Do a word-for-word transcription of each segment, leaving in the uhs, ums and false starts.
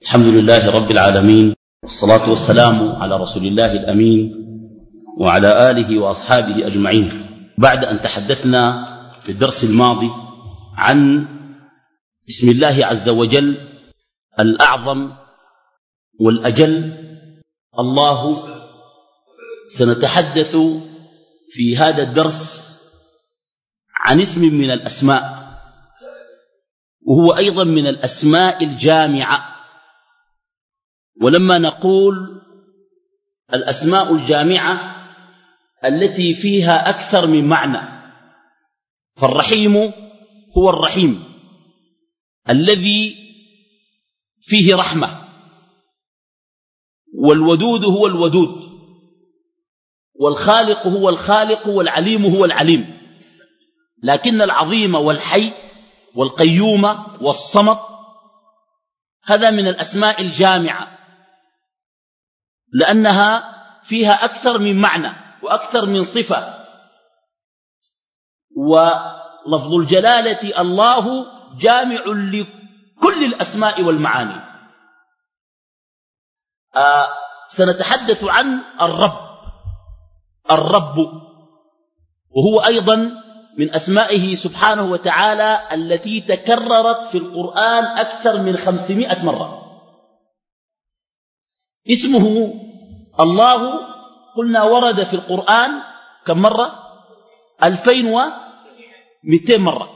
الحمد لله رب العالمين، والصلاة والسلام على رسول الله الأمين وعلى آله وأصحابه أجمعين. بعد أن تحدثنا في الدرس الماضي عن اسم الله عز وجل الأعظم والأجل الله، سنتحدث في هذا الدرس عن اسم من الأسماء، وهو أيضا من الأسماء الجامعة. ولما نقول الأسماء الجامعة التي فيها أكثر من معنى، فالرحيم هو الرحيم الذي فيه رحمة، والودود هو الودود، والخالق هو الخالق، والعليم هو العليم. لكن العظيم والحي والقيوم والصمد هذا من الأسماء الجامعة، لأنها فيها أكثر من معنى وأكثر من صفة. ولفظ الجلالة الله جامع لكل الأسماء والمعاني. آه سنتحدث عن الرب. الرب وهو أيضا من أسمائه سبحانه وتعالى التي تكررت في القرآن أكثر من خمسمائة مرة. اسمه الله قلنا ورد في القرآن كم مرة؟ ألفين ومئتين مرة.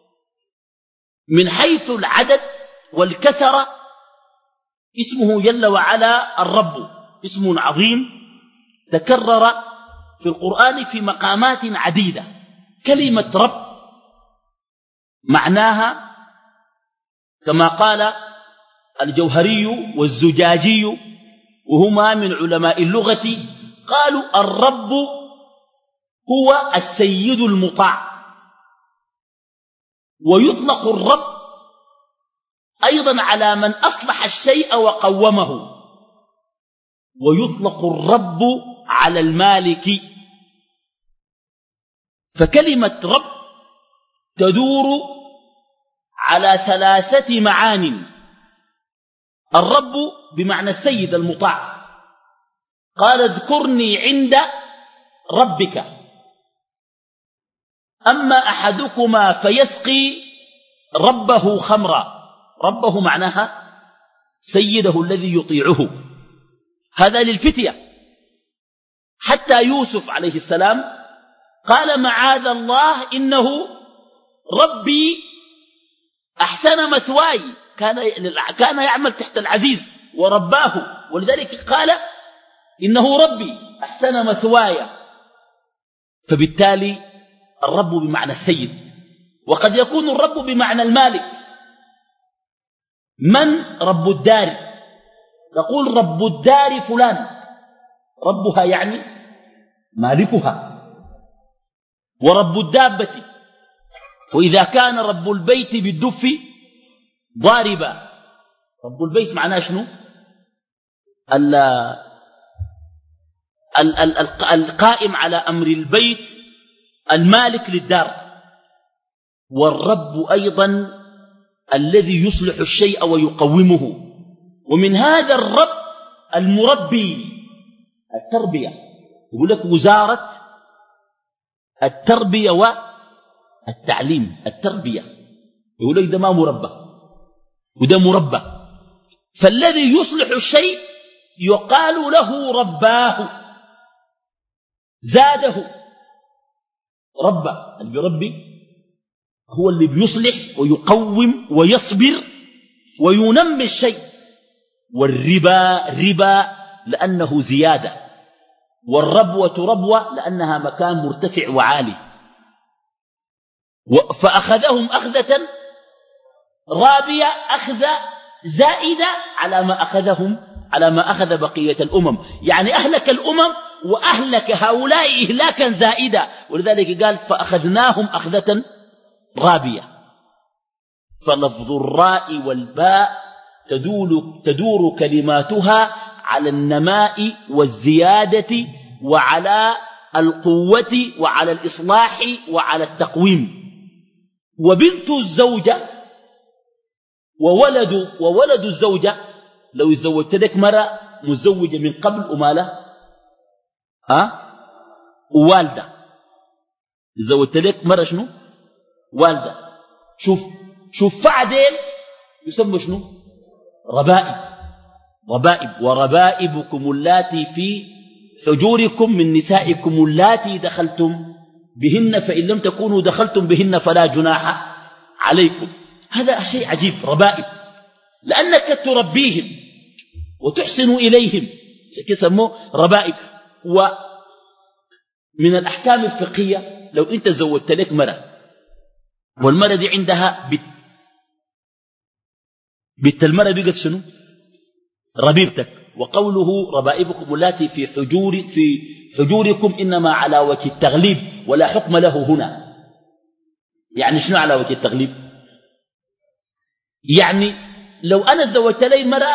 من حيث العدد والكثرة اسمه جل وعلا الرب اسم عظيم تكرر في القرآن في مقامات عديدة. كلمة رب معناها كما قال الجوهري والزجاجي وهما من علماء اللغة، قالوا الرب هو السيد المطاع. ويطلق الرب أيضا على من أصلح الشيء وقومه، ويطلق الرب على المالك. فكلمة رب تدور على ثلاثة معان. الرب بمعنى السيد المطاع، قال اذكرني عند ربك. أما أحدكما فيسقي ربه خمرا، ربه معناها سيده الذي يطيعه. هذا للفتية. حتى يوسف عليه السلام قال معاذ الله إنه ربي أحسن مثواي، كان كان يعمل تحت العزيز ورباه، ولذلك قال إنه ربي أحسن مثواي. فبالتالي الرب بمعنى السيد. وقد يكون الرب بمعنى المالك. من رب الدار؟ نقول رب الدار فلان، ربها يعني مالكها. ورب الدابة، وإذا كان رب البيت بالدف ضاربا. رب البيت معناه شنو؟ ال ال ال ال القائم على أمر البيت، المالك للدار. والرب أيضا الذي يصلح الشيء ويقومه. ومن هذا الرب المربي، التربية. يقول لك وزارة التربية والتعليم. التربية يقول لك ده ما مربى وده مربى. فالذي يصلح الشيء يقال له رباه، زاده. ربى اللي بيربي هو اللي بيصلح ويقوم ويصبر وينمي الشيء. والربا ربا لأنه زيادة، والربوة ربوة لأنها مكان مرتفع وعالي. فأخذهم أخذة رابية، أخذ زائدة على ما أخذهم على ما أخذ بقية الأمم. يعني أهلك الأمم وأهلك هؤلاء إهلاكا زائدا. ولذلك قال فأخذناهم أخذة رابية. فلفظ الراء والباء تدور, تدور كلماتها على النماء والزيادة وعلى القوة وعلى الإصلاح وعلى التقويم. وبنت الزوجة وولد, وولد الزوجة لو زوجت لك مرة مزوجة من قبل وما لا أه؟ ووالدة زوجت لك مرة شنو والدة شوف شوف فعدين يسمى شنو ربائب ربائب وربائبكم اللاتي في حجوركم من نسائكم اللاتي دخلتم بهن فإن لم تكونوا دخلتم بهن فلا جناح عليكم. هذا شيء عجيب ربائب لأنك تربيهم وتحسن إليهم كسموه ربائب. ومن الأحكام الفقهية لو أنت زوجت لك مرة والمرة دي عندها بت بت المرة دي قد شنو ربيبتك. وقوله ربائبكم اللاتي في حجور في حجوركم إنما على وجه التغليب ولا حكم له هنا. يعني شنو على وجه التغليب؟ يعني لو أنا زوجت لي مرة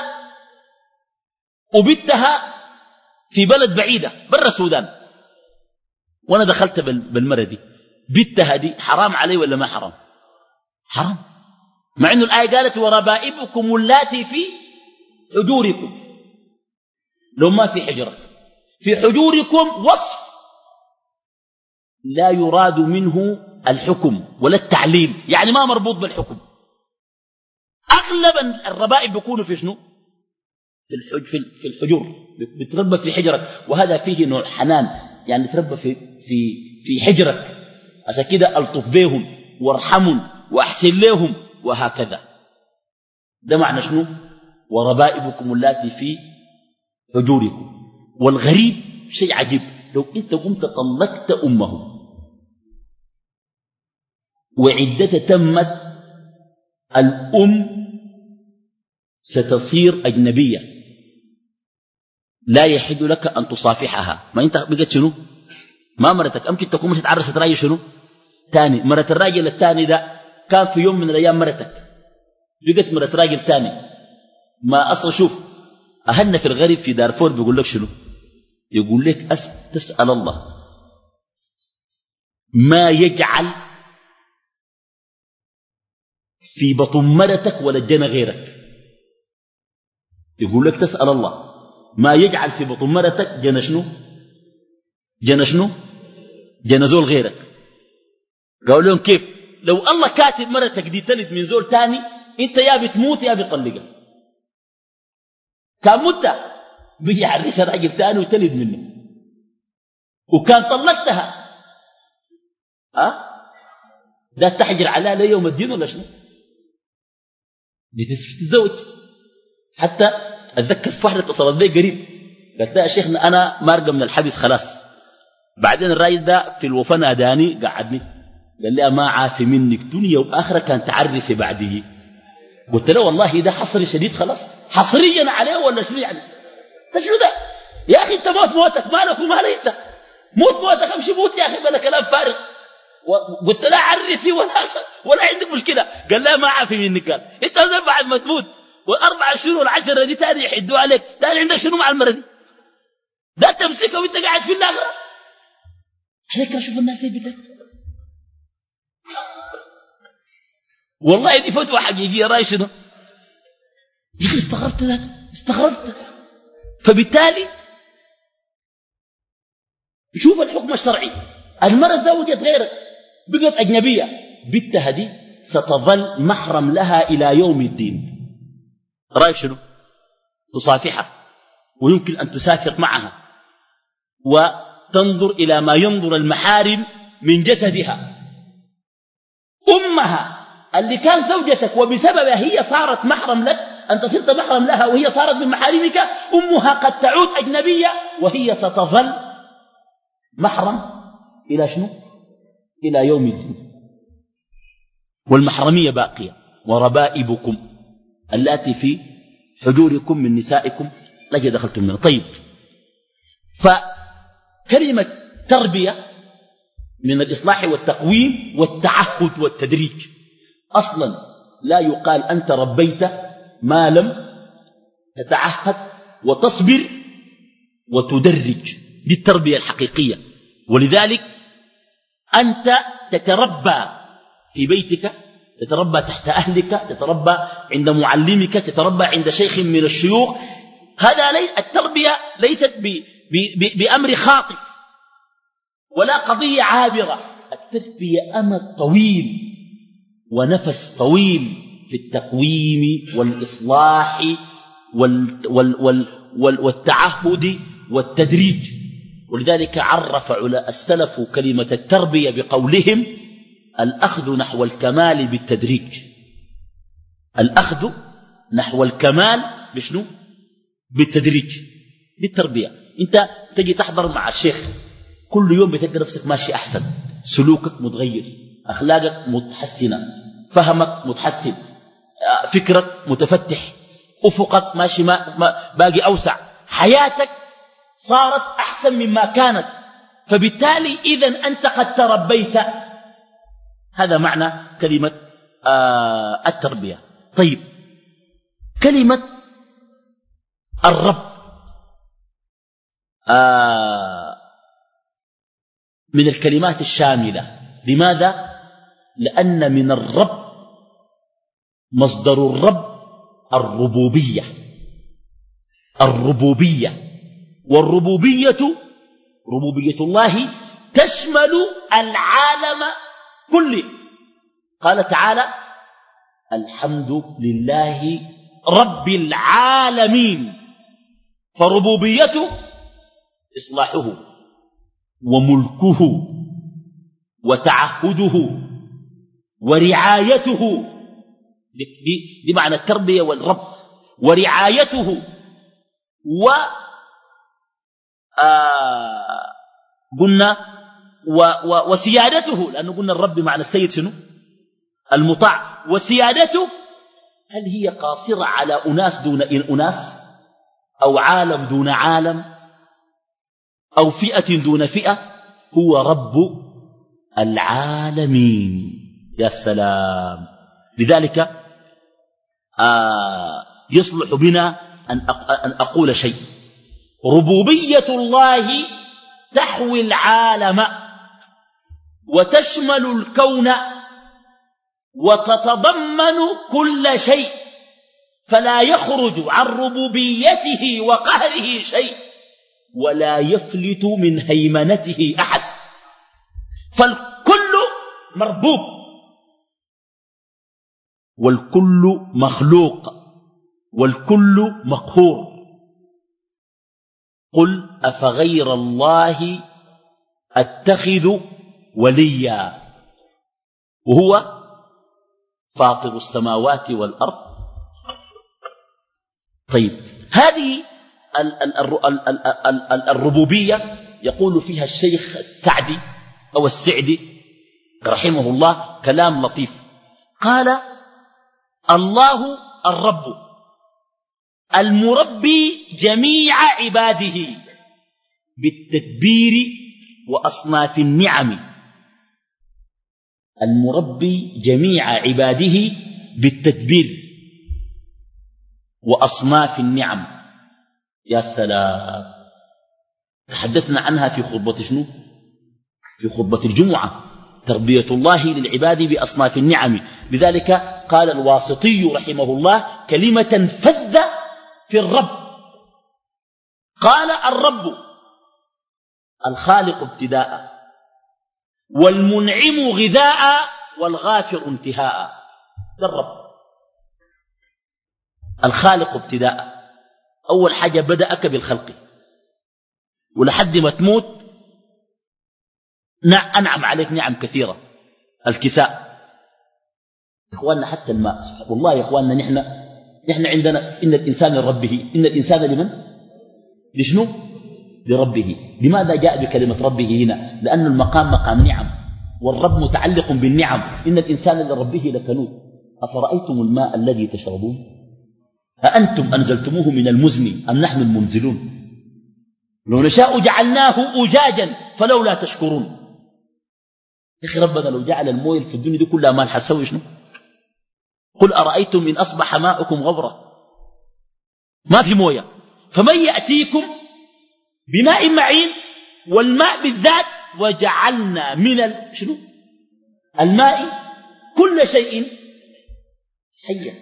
وبتها في بلد بعيدة برا السودان وأنا دخلت بالمرة دي بتها دي حرام علي ولا ما حرام؟ حرام. مع أنه الآية قالت وربائبكم اللاتي في حجوركم. لو ما في حجرة في حجوركم وصف لا يراد منه الحكم ولا التعليل يعني ما مربوط بالحكم. أغلب الربائب بيكونوا في شنو في الحج في الحجور بتربى في حجرك وهذا فيه نوع حنان يعني تربى في في في حجرك عشان كده ألطف بهم وارحمهم وأحسن لهم وهكذا. ده معنى شنو وربائبكم اللاتي في حجوركم. والغريب شيء عجيب لو أنت قمت طلقت أمه وعدتها تمت الأم ستصير أجنبية لا يحل لك أن تصافحها. ما أنت بقيت شنو ما مرتك أمكن تكون مش تعرس راجل شنو تاني مرت الراجل التاني ده كان في يوم من الأيام مرتك بقيت مرت راجل تاني. ما أصلا شوف أهلنا في الغرب في دارفور بيقول لك شنو يقول لك أس تسأل الله ما يجعل في بطن مرتك ولا الجنة غيرك. يقول لك تسأل الله ما يجعل في بطن مرتك جنة شنو جنة شنو جنة زول غيرك. قالوا لهم كيف لو الله كاتب مرتك دي تلد من زول تاني انت يا بتموت يا بيطلقك. كان مدة بيجي عريسها راجل تاني وتلد منه وكان طلقتها أه؟ ده تحجر عليها ليه يوم الدين ولا شنو دي تتزوج. حتى أتذكر في واحدة اتصلت بي قريب قالت لها يا شيخنا أنا مارقة من الحبس خلاص. بعدين الراجل ده في الوفاة ناداني قعدني قال لي ما عافي منك دنيا وآخرة كان تعرسي بعدي. قلت له والله ده حصري شديد خلاص حصريا عليه ولا شنو يعني شنو ده يا أخي أنت موت موتك مالك ومالك أنت موت موتك امشي موت يا أخي بلا كلام فارغ. قلت له عرسي ولا ولا عندك مشكلة. قال لا ما عافي منك. قال أنت نزل بعد ما تموت والأربع شهور والعشرة دي تاني يحدوا عليك تاني عندك شنو مع المرة دي ده تمسكه وانت قاعد في الناغرة. عليك شوف الناس دي بدك والله دي فتوى حقيقية رأي شنو يا أخي استغربت ذاك استغربت. فبالتالي شوف الحكم الشرعي المرأة زوجت غيرك بقت أجنبية بنتها دي ستظل محرم لها إلى يوم الدين. رأيك شنو تصافحها ويمكن أن تسافر معها وتنظر إلى ما ينظر المحارم من جسدها. أمها اللي كان زوجتك وبسببها هي صارت محرم لك أنت صرت محرم لها وهي صارت من محارمك. أمها قد تعود أجنبية وهي ستظل محرم إلى شنو إلى يوم الدين. والمحرمية باقية. وربائبكم التي في حجوركم من نسائكم التي دخلتم منها. طيب فكلمة تربية من الإصلاح والتقويم والتعهد والتدريج. أصلا لا يقال أنت ربيت ما لم تتعهد وتصبر وتدرج. دي التربية الحقيقية. ولذلك أنت تتربى في بيتك تتربى تحت أهلك، تتربى عند معلمك، تتربى عند شيخ من الشيوخ. هذا ليس التربية ليست ب ب ب بأمر خاطف ولا قضية عابرة. التربية أمر طويل ونفس طويل في التقويم والإصلاح وال وال وال وال والتعهد والتدريج. ولذلك عرف السلف كلمة التربية بقولهم: الأخذ نحو الكمال بالتدريج. الأخذ نحو الكمال بشنو؟ بالتدريج، بالتربية. انت تجي تحضر مع الشيخ كل يوم بتلقى نفسك ماشي أحسن، سلوكك متغير، أخلاقك متحسنة، فهمك متحسن، فكرك متفتح، أفقك ماشي ما ما باقي أوسع، حياتك صارت أحسن مما كانت. فبالتالي إذن أنت قد تربيت. هذا معنى كلمة آه التربية. طيب، كلمة الرب آه من الكلمات الشاملة. لماذا؟ لأن من الرب مصدر الرب الربوبية. الربوبية والربوبية ربوبية الله تشمل العالم كله. قال تعالى: الحمد لله رب العالمين. فربوبيته إصلاحه وملكه وتعهده ورعايته. دي, دي معنى التربية والرب. ورعايته و آه قلنا و و وسيادته، لأنه قلنا الرب معنى السيد شنو؟ المطاع. وسيادته هل هي قاصرة على أناس دون أناس، أو عالم دون عالم، أو فئة دون فئة؟ هو رب العالمين. يا سلام. لذلك آه يصلح بنا أن أقول شيء: ربوبية الله تحوي العالم وتشمل الكون وتتضمن كل شيء، فلا يخرج عن ربوبيته وقهره شيء، ولا يفلت من هيمنته أحد. فالكل مربوب والكل مخلوق والكل مقهور. قل أفغير الله أتخذ وليا وهو فاطر السماوات والأرض. طيب، هذه الربوبية يقول فيها الشيخ السعدي أو السعدي رحمه الله كلام لطيف. قال: الله الرب المربي جميع عباده بالتدبير وأصناف النعم. المربي جميع عباده بالتدبير وأصناف النعم. يا سلام. تحدثنا عنها في خطبة شنو؟ في خطبة الجمعة. تربية الله للعباد بأصناف النعم. لذلك قال الواسطي رحمه الله كلمة فذة في الرب. قال: الرب الخالق ابتداء، والمنعم غذاء، والغافر انتهاء. ده الرب الخالق ابتداء. أول حاجة بدأك بالخلق، ولحد ما تموت أنعم عليك نعم كثيرة. الكساء. إخواننا حتى الماء، والله يا إخواننا نحن نحن عندنا إن الإنسان لربه. إن الإنسان لمن؟ لشنو؟ لربه. لماذا جاء بكلمة ربه هنا؟ لأن المقام مقام نعم، والرب متعلق بالنعم. إن الإنسان لربه لكنود. أفرأيتم الماء الذي تشربون أأنتم أنزلتموه من المزن أم نحن المنزلون؟ لو نشاء جعلناه أجاجا فلولا تشكرون. يا أخي ربنا لو جعل المويه في الدنيا دي كلها ما حتسوي شنو؟ قل أرأيتم إن أصبح ماؤكم غبرا. ما في مويه، فمن يأتيكم بماء معين، والماء بالذات وجعلنا من ال... شنو؟ الماء كل شيء حية.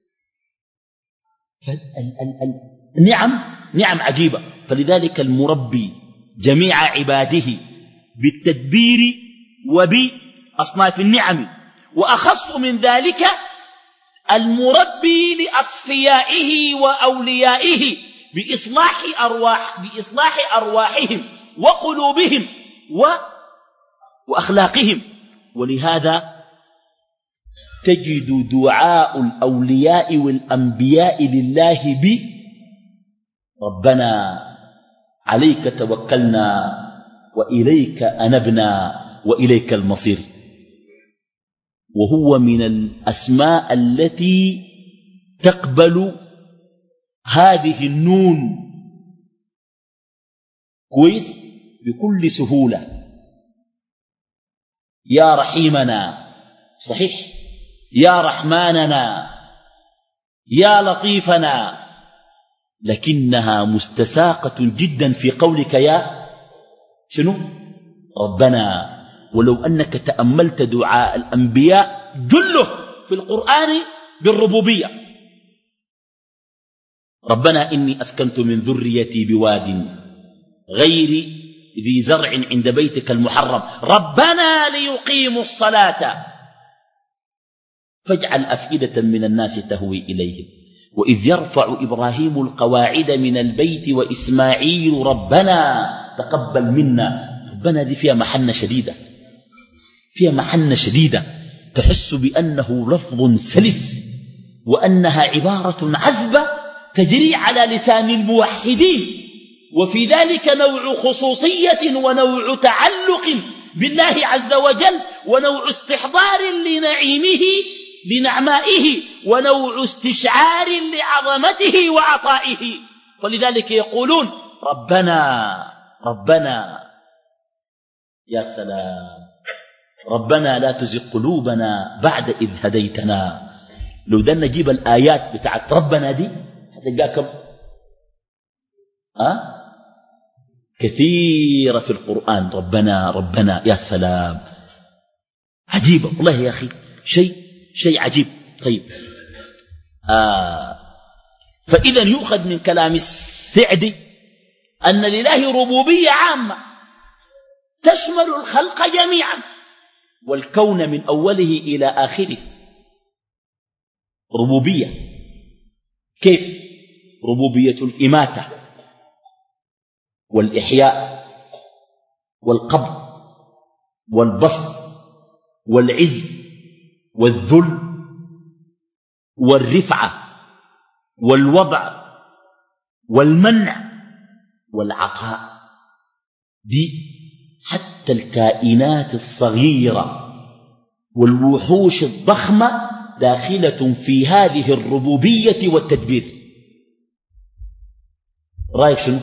النعم نعم عجيبة. فلذلك المربي جميع عباده بالتدبير وبأصناف النعم، وأخص من ذلك المربي لأصفيائه وأوليائه بإصلاح, أرواح بإصلاح أرواحهم وقلوبهم و وأخلاقهم. ولهذا تجد دعاء الأولياء والأنبياء لله ب ربنا عليك توكلنا وإليك أنبنا وإليك المصير. وهو من الأسماء التي تقبل هذه النون كويس بكل سهولة. يا رحيمنا صحيح، يا رحماننا، يا لطيفنا، لكنها مستساقة جدا في قولك يا شنو ربنا. ولو أنك تأملت دعاء الأنبياء جله في القرآن بالربوبية. ربنا إني أسكنت من ذريتي بواد غير ذي زرع عند بيتك المحرم ربنا ليقيموا الصلاة فاجعل أفئدة من الناس تهوي إليهم وإذ يرفع إبراهيم القواعد من البيت وإسماعيل ربنا تقبل منا. ربنا دي فيها محنة شديدة، فيها محنة شديدة، تحس بأنه لفظ سلس وأنها عبارة عذبة تجري على لسان الموحدين، وفي ذلك نوع خصوصية ونوع تعلق بالله عز وجل ونوع استحضار لنعيمه لنعمائه ونوع استشعار لعظمته وعطائه. ولذلك يقولون ربنا ربنا يا سلام، ربنا لا تزغ قلوبنا بعد إذ هديتنا. لو ده نجيب الآيات بتاعت ربنا دي هتلقاها كم؟ أه؟ كثيرة في القرآن. ربنا ربنا يا سلام، عجيبة والله يا أخي، شيء شيء عجيب. طيب آه فإذا يؤخذ من كلام السعدي أن لله ربوبية عامة تشمل الخلق جميعا والكون من أوله إلى آخره. ربوبية كيف؟ ربوبية الإماتة والإحياء والقبض والبسط والعز والذل والرفعة والوضع والمنع والعطاء. دي حتى الكائنات الصغيرة والوحوش الضخمة داخلة في هذه الربوبية والتدبير. رأيك شنو؟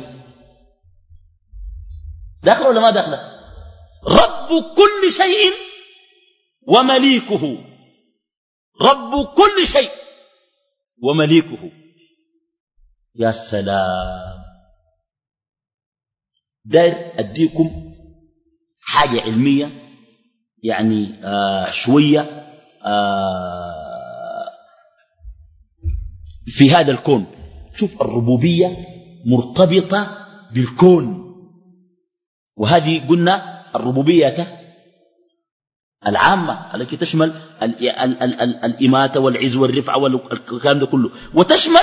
داخل ولا ما داخل؟ رب كل شيء ومليكه، رب كل شيء ومليكه. يا سلام. داير أديكم حاجة علمية يعني آه شوية آه في هذا الكون. شوف الربوبية مرتبطة بالكون، وهذه قلنا الربوبية العامة التي تشمل ال ال ال ال الإماتة والعز والرفع والكلام ده كله، وتشمل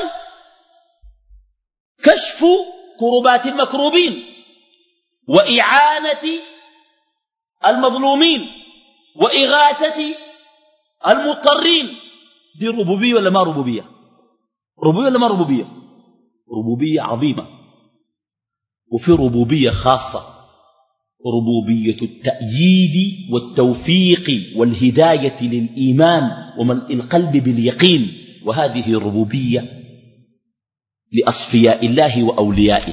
كشف كربات المكروبين وإعانة المظلومين وإغاثة المضطرين. دي ربوبية ولا ما ربوبية؟ ربوبية ولا ما ربوبية؟ ربوبية عظيمة. وفي ربوبية خاصة، ربوبية التأييد والتوفيق والهداية للإيمان وملء القلب باليقين، وهذه ربوبية لأصفياء الله وأوليائه.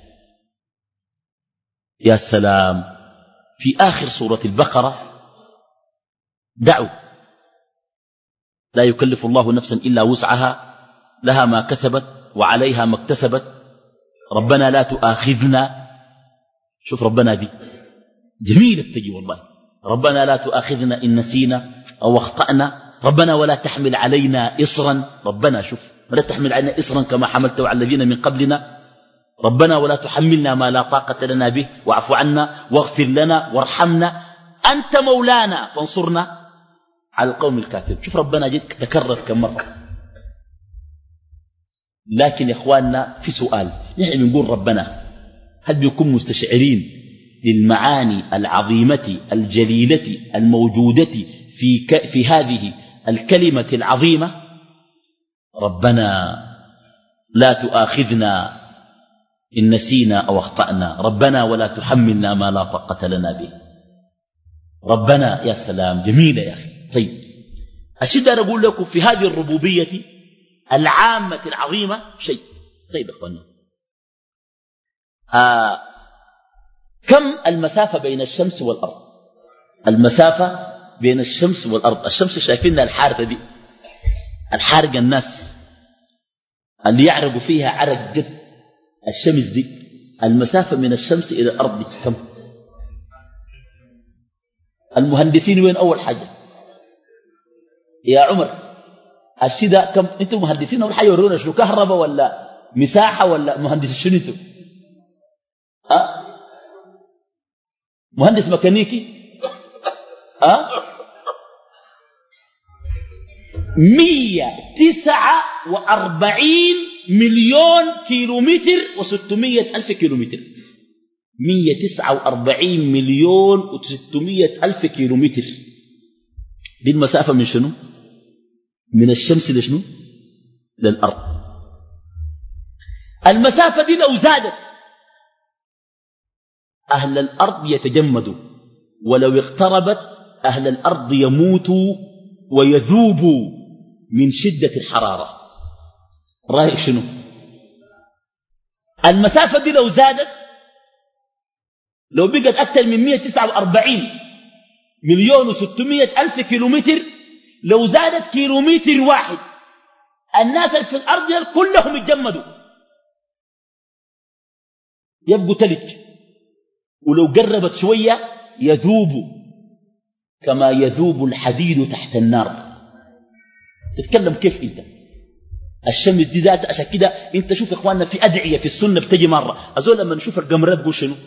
يا سلام. في آخر سورة البقرة دعوا لا يكلف الله نفسا إلا وسعها لها ما كسبت وعليها ما اكتسبت ربنا لا تؤاخذنا. شوف ربنا دي جميلة تجي والله. ربنا لا تؤاخذنا إن نسينا أو اخطأنا ربنا ولا تحمل علينا إصرا، ربنا شوف ولا تحمل علينا إصرا كما حملته على الذين من قبلنا، ربنا ولا تحملنا ما لا طاقة لنا به واعف عنا واغفر لنا وارحمنا أنت مولانا فانصرنا على القوم الكافرين. شوف ربنا جد تكرر كم مرة. لكن يا إخواننا في سؤال، نحن بنقول ربنا، هل بيكون مستشعرين للمعاني العظيمة الجليلة الموجودة في, ك... في هذه الكلمة العظيمة؟ ربنا لا تؤاخذنا إن نسينا أو أخطأنا، ربنا ولا تحملنا ما لا طاقة لنا به. ربنا يا سلام جميلة يا أخي. طيب أشد أن أقول لكم في هذه الربوبية العامة العظيمة شيء. طيب أخوانا، آه كم المسافة بين الشمس والأرض؟ المسافة بين الشمس والأرض، الشمس شايفينها الحارقة دي، الحارقة الناس اللي يعرقوا فيها عرق جد، الشمس دي المسافة من الشمس إلى الأرض دي كم؟ المهندسين وين أول حاجة يا عمر؟ الشدة كم؟ أنتم مهندسين أول حاجة يورونا شنو، كهرباء ولا مساحة ولا مهندس شنو أنتم؟ أه؟ مهندس ميكانيكي؟ أه؟ مية تسعة وأربعين مليون كيلومتر وستمية ألف كيلومتر. مية تسعة وأربعين مليون وستمية ألف كيلومتر دي المسافة من شنو؟ من الشمس لشنو؟ للأرض. المسافة دي لو زادت أهل الأرض يتجمدوا، ولو اقتربت أهل الأرض يموتوا ويذوبوا من شدة الحرارة. رأيك شنو؟ المسافة دي لو زادت، لو بقت أكثر من مية تسعة وأربعين مليون وستمية ألف كيلومتر، لو زادت كيلومتر واحد الناس اللي في الأرض كلهم يتجمدوا يبقوا تلج، ولو قربت شوية يذوبوا كما يذوب الحديد تحت النار. تتكلم كيف انت؟ الشمس دي ذات عشان كده انت شوف يا اخواننا في ادعيه في السنه بتجي مره ازول لما نشوف القمر تقول شنو؟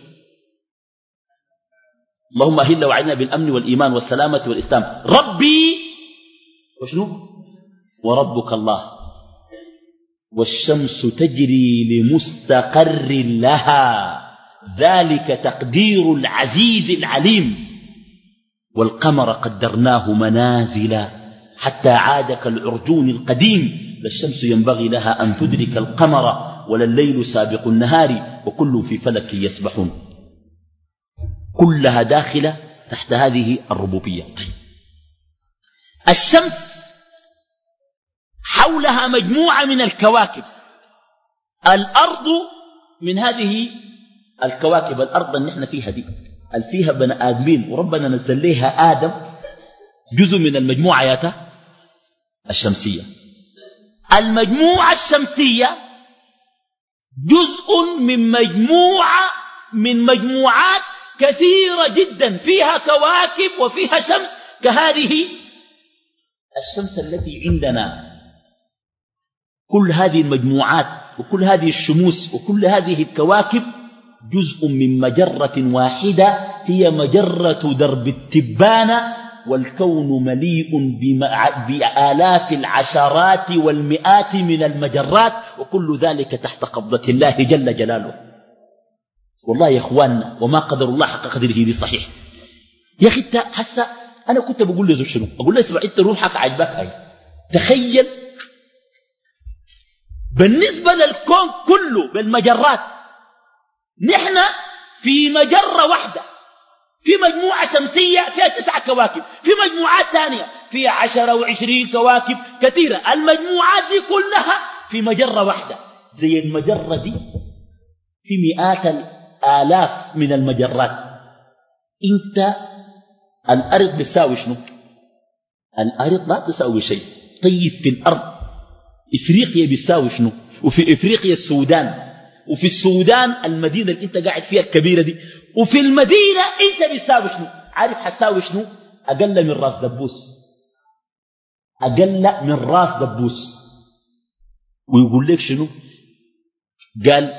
اللهم اهل وعدنا بالامن والايمان والسلامه والاسلام ربي وشنو؟ وربك الله، والشمس تجري لمستقر لها ذلك تقدير العزيز العليم، والقمر قدرناه منازل حتى عاد كالعرجون القديم، لا الشمس ينبغي لها أن تدرك القمر ولا الليل سابق النهار وكل في فلك يسبحون. كلها داخلة تحت هذه الربوبية. طيب. الشمس حولها مجموعة من الكواكب، الأرض من هذه الكواكب، الأرض اللي نحن فيها دي اللي فيها بني آدمين وربنا نزل لها آدم جزء من المجموعة ياته الشمسية. المجموعة الشمسية جزء من مجموعة من مجموعات كثيرة جدا فيها كواكب وفيها شمس كهذه الشمس التي عندنا. كل هذه المجموعات وكل هذه الشموس وكل هذه الكواكب جزء من مجرة واحدة هي مجرة درب التبانة، والكون مليء بآلاف العشرات والمئات من المجرات، وكل ذلك تحت قبضة الله جل جلاله. والله يا اخواننا وما قدر الله حق قدره دي صحيح. يا اخي انت حسا انا كنت بقول له شنو؟ اقول له اسمع انت روحك عجبك هاي، تخيل بالنسبة للكون كله بالمجرات نحن في مجرة واحدة، في مجموعة شمسية فيها تسعة كواكب، في مجموعات ثانية فيها عشرة وعشرين كواكب كثيرة، المجموعات دي كلها في مجرة واحدة. زي المجرة دي في مئات الآلاف من المجرات. انت الأرض بتساوي شنو؟ الأرض لا تساوي شيء. طيب في الأرض إفريقيا بتساوي شنو؟ وفي إفريقيا السودان، وفي السودان المدينة اللي انت قاعد فيها الكبيرة دي، وفي المدينة انت بتساوي شنو؟ عارف حساوي شنو؟ أقل من راس دبوس. أقل من راس دبوس. ويقول لك شنو؟ قال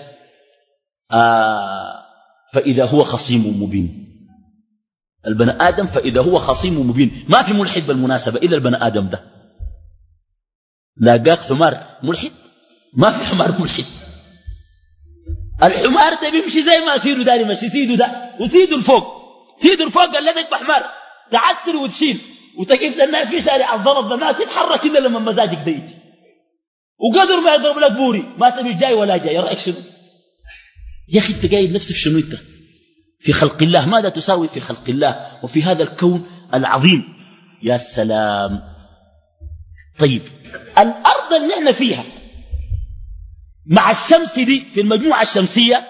آه فإذا هو خصيم مبين. البني آدم فإذا هو خصيم مبين. ما في ملحد بالمناسبة إلا البني آدم ده. لاقاك حمار ملحد؟ ما في حمار ملحد. الحمار ده بيمشي زي ما سيده داري مشي سيده ده وسيده الفوق. سيده الفوق قال لك بحمار تعتر وتشيل وتجيب للناس في شارع الضرب ده ما تتحرك إلا لما مزاجك ديك. وقدر ما يضرب لك بوري ما تبي جاي ولا جاي. رأيك شنو يا أخي؟ أنت قايل نفسك شنو أنت في خلق الله؟ ماذا تساوي في خلق الله وفي هذا الكون العظيم؟ يا سلام. طيب الأرض اللي احنا فيها مع الشمس دي في المجموعة الشمسية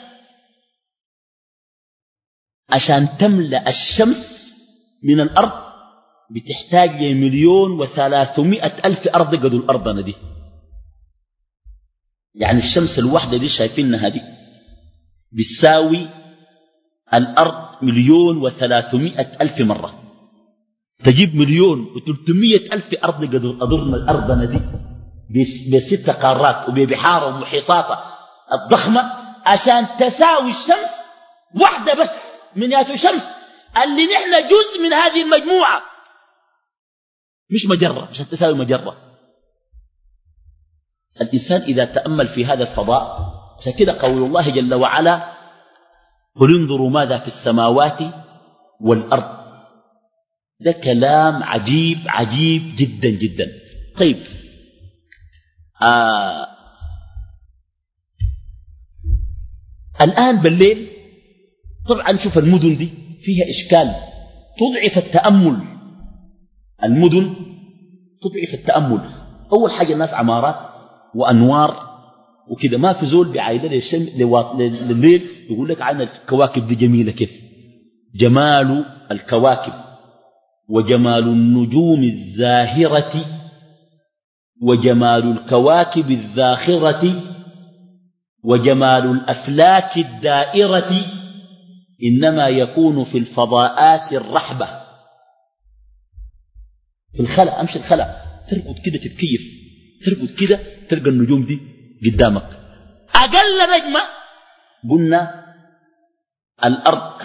عشان تملأ الشمس من الأرض بتحتاج لمليون وثلاثمائة ألف أرض قدر الأرض دي. يعني الشمس الواحدة دي شايفينها دي بتساوي الأرض مليون وثلاثمائة ألف مرة. تجيب مليون وثلاثمائة ألف أرض قدر أضرنا الأرض دي بست قارات وببحار ومحيطات الضخمة عشان تساوي الشمس واحدة بس من ياتو شمس اللي نحن جزء من هذه المجموعة مش مجرة عشان تساوي مجرة. الإنسان إذا تأمل في هذا الفضاء عشان كده قول الله جل وعلا قل انظروا ماذا في السماوات والأرض. ده كلام عجيب عجيب جدا جدا. طيب آه الآن بالليل طبعا شوف المدن دي فيها إشكال تضعف التأمل. المدن تضعف التأمل. أول حاجة الناس عمارات وأنوار وكذا ما في زول بعايدة لليل يقول لك عن الكواكب دي جميلة كيف. جمال الكواكب وجمال النجوم الزاهرة وجمال الكواكب الذاخرة وجمال الأفلاك الدائرة إنما يكون في الفضاءات الرحبة. في الخلأ أمشي الخلأ ترقد كده تتكيف ترقد كده تلقى النجوم دي قدامك. أقل نجمة قلنا الأرض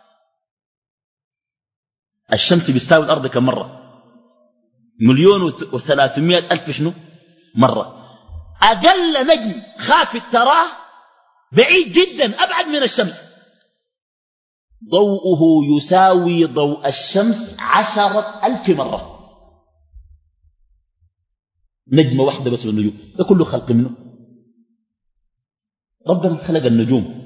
الشمس بيستاوي الأرض كم مرة؟ مليون وثلاثمائة ألف شنو مرة. أقل نجم خافت تراه بعيد جدا أبعد من الشمس ضوءه يساوي ضوء الشمس عشرة ألف مرة. نجمة واحدة بس من النجوم ده كله خلق منه. ربنا خلق النجوم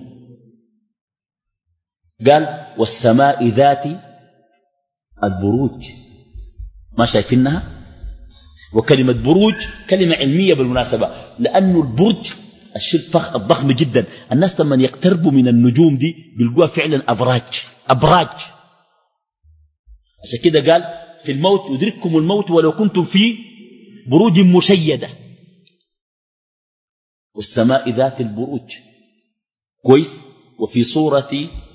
قال والسماء ذات البروج ما شايفينها. وكلمة بروج كلمة علمية بالمناسبة لأنه البرج الشيء الضخم جدا. الناس لما يقتربوا من النجوم دي بيلقوها فعلا أبراج أبراج. عشان كده قال في الموت يدرككم الموت ولو كنتم في بروج مشيدة. والسماء ذات البروج كويس. وفي سورة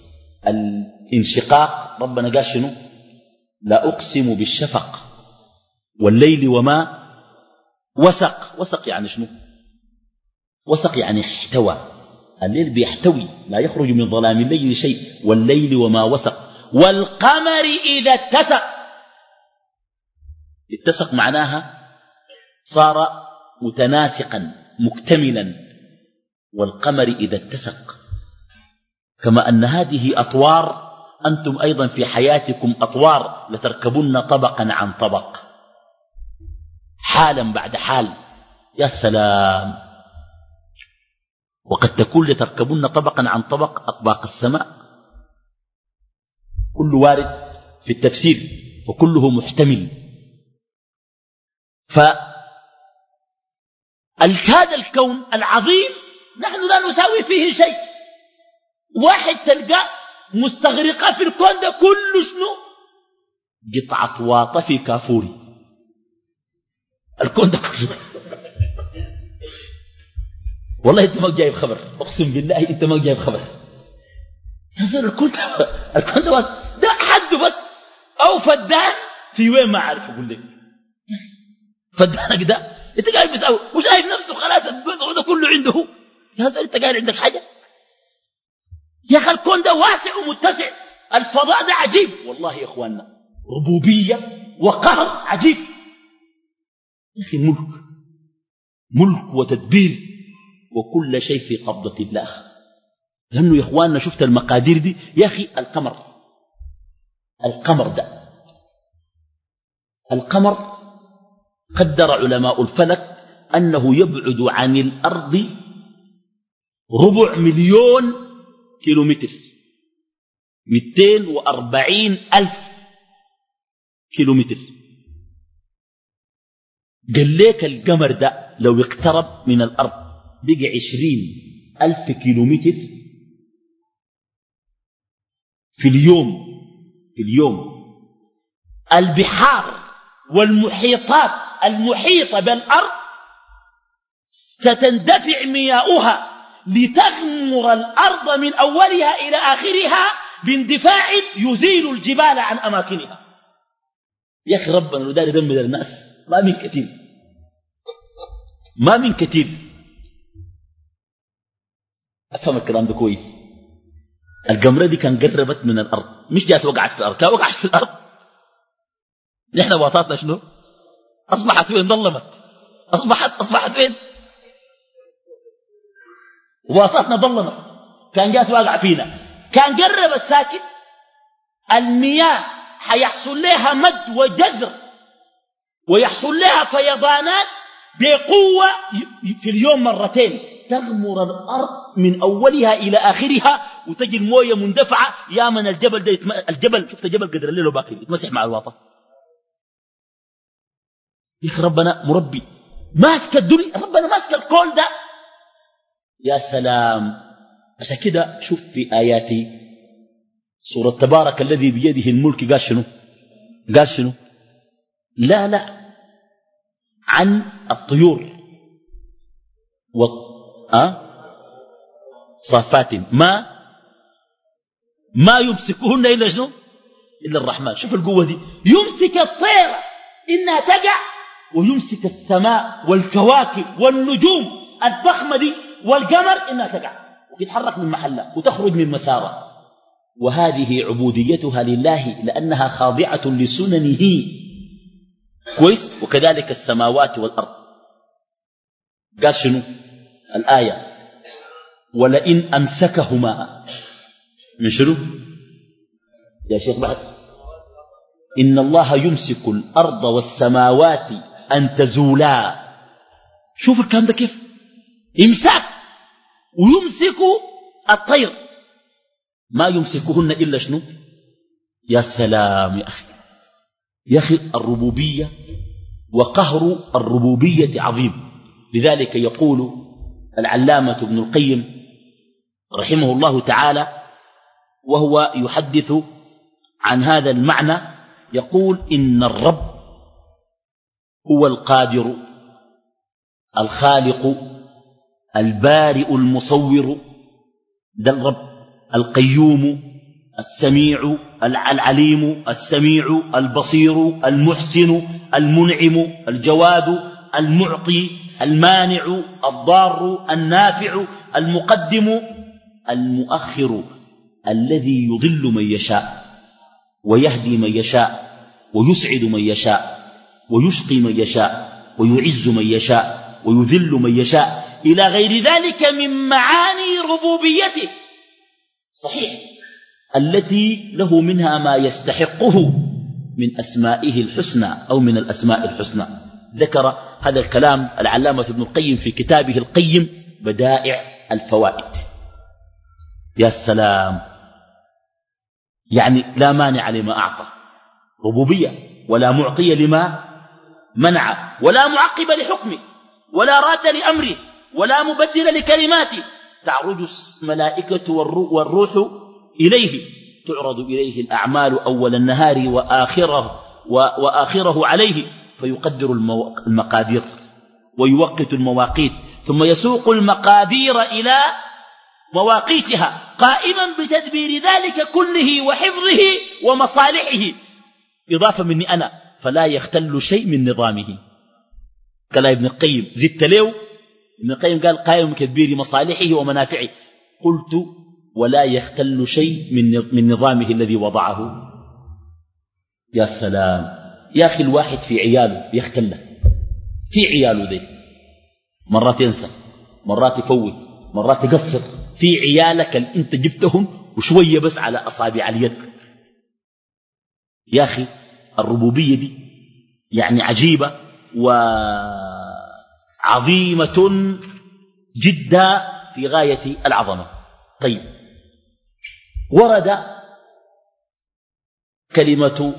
الانشقاق ربنا قال شنو؟ لا أقسم بالشفق والليل وما وسق. وسق يعني شنو؟ وسق يعني احتوى. الليل بيحتوي لا يخرج من ظلام الليل شيء. والليل وما وسق والقمر إذا اتسق. اتسق معناها صار متناسقا مكتملا. والقمر إذا اتسق. كما أن هذه أطوار أنتم أيضا في حياتكم أطوار لتركبن طبقا عن طبق حالا بعد حال. يا سلام. وقد تكون لتركبن طبقا عن طبق أطباق السماء. كل وارد في التفسير وكله محتمل. فهذا الكون العظيم نحن لا نساوي فيه شيء. واحد تلقى مستغرقة في الكون ده كله شنو؟ قطعة واطة في كافوري. الكون ده كله والله انت ما جايب خبر. اقسم بالله انت ما جايب خبر. يصير الكون ده الكون ده ده حد بس او فدان في وين ما عارف اقول لك. فدانك ده انت قاعد بس وشايف نفسه خلاص البضع ده كله عنده. يا زول انت قاعد عندك حاجة يا أخي. الكون ده واسع ومتسع. الفضاء ده عجيب والله يا إخواننا. ربوبية وقهر عجيب يا أخي. ملك ملك وتدبير وكل شيء في قبضة الله. لأنه يا إخواننا شفت المقادير دي يا أخي. القمر القمر ده القمر قدر علماء الفلك أنه يبعد عن الأرض ربع مليون كيلومتر، مئتين وأربعين ألف كيلومتر. قال ليك القمر ده لو اقترب من الأرض بقى عشرين ألف كيلومتر في اليوم في اليوم البحار والمحيطات المحيطة بالأرض ستندفع مياؤها لتغمر الأرض من أولها إلى آخرها باندفاع يزيل الجبال عن أماكنها. يا أخي ربنا لو دار يدمر الناس ما من كثير ما من كثير. أفهم الكلام ده كويس. القمرة دي كان قربت من الأرض مش جات وقعت في الأرض. كان وقعت في الأرض نحن واطاتنا شنو أصبحت وين ظلمت أصبحت أصبحت وين واطاتنا ظلمت. كان جات واقع فينا كان قرب الساكن المياه حيحصل لها مد وجذر ويحصل لها فيضانات بقوة في اليوم مرتين تغمر الأرض من أولها إلى آخرها وتجي الموية مندفعة. يا من الجبل ده يتم... الجبل شفت جبل قدر الليل وباكر يتمسح مع الواطة. يا أخي ربنا مربي ماسك الدنيا. ربنا ماسك الكون ده يا سلام. عشان كده شوف في آياتي سورة تبارك الذي بيده الملك قال شنو قال شنو لا لا عن الطيور و... أه؟ صافات ما ما يمسكهن إلا شنو إلا الرحمن. شوف القوة دي. يمسك الطير إنها تقع ويمسك السماء والكواكب والنجوم الضخمة دي والقمر إنها تقع وتتحرك من محلها وتخرج من مسارها. وهذه عبوديتها لله لأنها خاضعة لسننه كويس. وكذلك السماوات والأرض. قال شنو الآية ولئن أمسكهما من شنو يا شيخ بعد إن الله يمسك الأرض والسماوات أن تزولا. شوف الكلام ده كيف إمساك. ويمسك الطير ما يمسكهن إلا شنو يا سلام يا أخي. يا أخي الربوبية وقهر الربوبية عظيم. لذلك يقول العلامة ابن القيم رحمه الله تعالى وهو يحدث عن هذا المعنى يقول إن الرب هو القادر الخالق البارئ المصور. ده الرب القيوم السميع العليم السميع البصير المحسن المنعم الجواد المعطي المانع الضار النافع المقدم المؤخر الذي يضل من يشاء ويهدي من يشاء ويسعد من يشاء ويشقي من يشاء ويعز من يشاء ويذل من يشاء إلى غير ذلك من معاني ربوبيته. صحيح التي له منها ما يستحقه من أسمائه الحسنى أو من الأسماء الحسنى. ذكر هذا الكلام العلامة ابن القيم في كتابه القيم بدائع الفوائد. يا سلام. يعني لا مانع لما أعطى ربوبية ولا معطي لما منع ولا معقب لحكمه ولا راد لأمره ولا مبدل لكلماته. تعرج الملائكة والروح إليه تعرض إليه الأعمال أول النهار وآخره, وآخره عليه فيقدر المقادير ويوقت المواقيت ثم يسوق المقادير إلى مواقيتها قائما بتدبير ذلك كله وحفظه ومصالحه إضافة مني أنا فلا يختل شيء من نظامه. قال ابن القيم زدت له. ابن القيم قال قائم كبير مصالحه ومنافعه. قلت ولا يختل شيء من من نظامه الذي وضعه. يا سلام يا أخي، الواحد في عياله يختل في عياله ذي، مرات ينسى، مرات يفوت، مرات يقصر في عيالك اللي انت جبتهم وشوية بس على أصابع اليد. يا أخي الربوبية دي يعني عجيبة وعظيمة جدا في غاية العظمة. طيب، ورد كلمة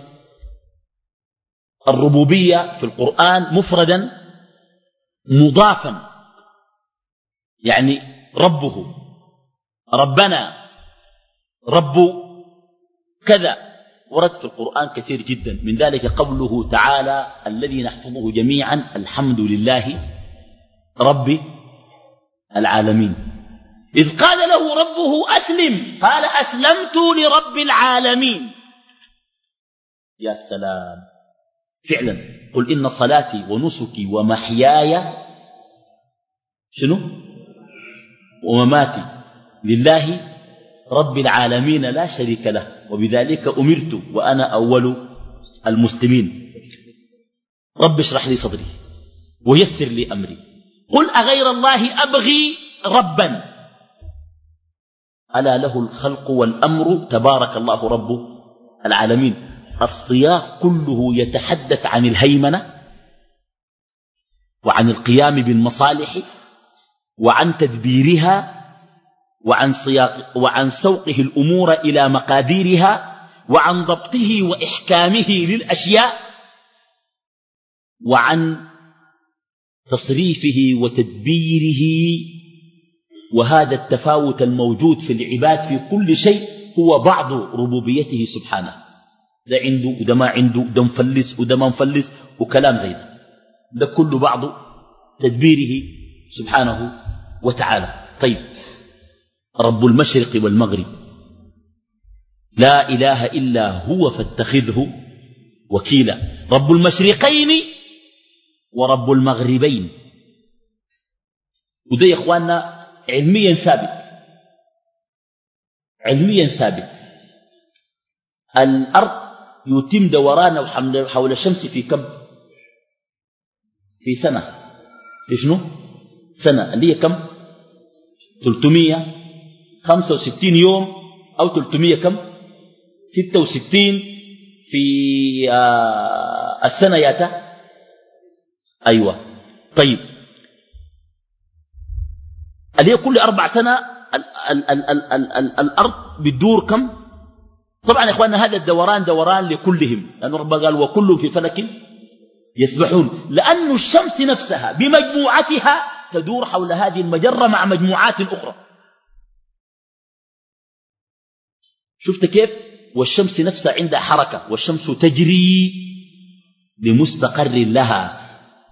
الربوبية في القرآن مفردا مضافا، يعني ربه، ربنا، رب كذا، ورد في القرآن كثير جدا. من ذلك قوله تعالى الذي نحفظه جميعا الحمد لله رب العالمين. إذ قال له ربه أسلم قال أسلمت لرب العالمين. يا سلام، فعلا قل إن صلاتي ونسكي ومحياي شنو ومماتي لله رب العالمين لا شريك له وبذلك أمرت وأنا أول المسلمين. رب اشرح لي صدري ويسر لي أمري. قل أغير الله أبغي ربا ألا له الخلق والأمر تبارك الله رب العالمين. السياق كله يتحدث عن الهيمنة وعن القيام بالمصالح وعن تدبيرها وعن, صياغ وعن سوقه الأمور إلى مقاديرها وعن ضبطه وإحكامه للأشياء وعن تصريفه وتدبيره. وهذا التفاوت الموجود في العباد في كل شيء هو بعض ربوبيته سبحانه. ده عنده وده ما عنده، ده مفلس وده ما مفلس وكلام زي ده، ده كله بعض تدبيره سبحانه وتعالى. طيب، رب المشرق والمغرب لا إله إلا هو فاتخذه وكيلا. رب المشرقين ورب المغربين. وده يا إخواننا علميا ثابت، علميا ثابت. الأرض يتم دورانه حول الشمس في كم؟ في سنة. في شنو؟ سنة اللي هي كم؟ ثلاثمئة وخمسة وستين يوم أو ثلاثمئة كم؟ ستة وستين في آه السنة ياتا. أيوة. طيب، اللي هي كل أربع سنة ال ال ال ال ال ال الأرض بتدور كم؟ طبعا يا إخواننا هذا الدوران دوران لكلهم، لأن ربنا قال وكل في فلك يسبحون، لأن الشمس نفسها بمجموعتها تدور حول هذه المجرة مع مجموعات أخرى. شفت كيف؟ والشمس نفسها عندها حركة، والشمس تجري لمستقر لها.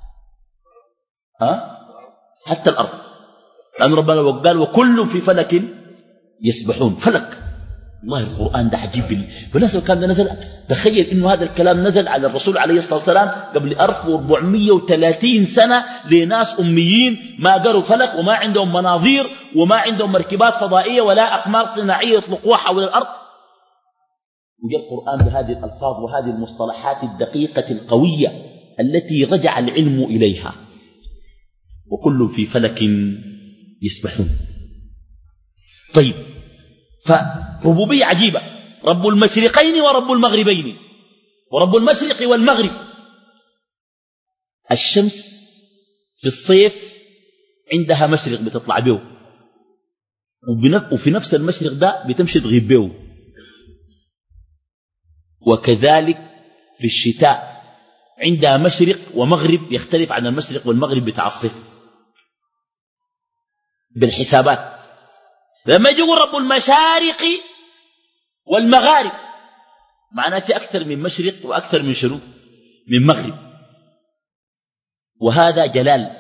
ها؟ حتى الأرض، لأن ربنا قال وكل في فلك يسبحون. فلك، والله القرآن ده عجيب. بالنسبة كان ده نزل، تخيل إنه هذا الكلام نزل على الرسول عليه الصلاة والسلام قبل ألف وأربعمئة وثلاثين سنة لناس أميين ما قروا فلك وما عندهم مناظير وما عندهم مركبات فضائية ولا أقمار صناعية يطلقوها حول الأرض. وجاء القرآن بهذه الألفاظ وهذه المصطلحات الدقيقة القوية التي رجع العلم إليها. وكل في فلك يسبحون. طيب، فربوبية عجيبة. رب المشرقين ورب المغربين، ورب المشرق والمغرب. الشمس في الصيف عندها مشرق بتطلع به، وفي نفس المشرق ده بتمشي تغيب به. وكذلك في الشتاء عندها مشرق ومغرب يختلف عن المشرق والمغرب بتاع الصيف بالحسابات. لما يجي يقول رب المشارق والمغارب معناه في أكثر من مشرق وأكثر من شروق من مغرب. وهذا جلال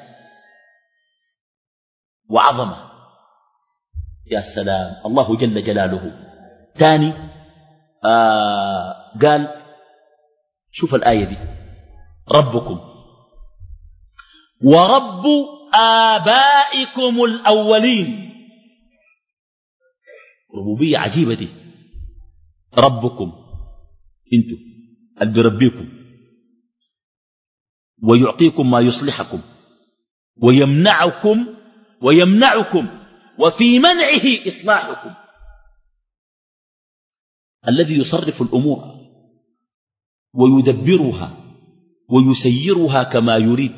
وعظمة. يا سلام، الله جل جلاله. ثاني آه قال شوف الآية دي، ربكم ورب آبائكم الأولين. ربوبية عجيبة دي. ربكم انتم اللي بربيكم ويعطيكم ما يصلحكم ويمنعكم ويمنعكم وفي منعه إصلاحكم، الذي يصرف الأمور ويدبرها ويسيرها كما يريد.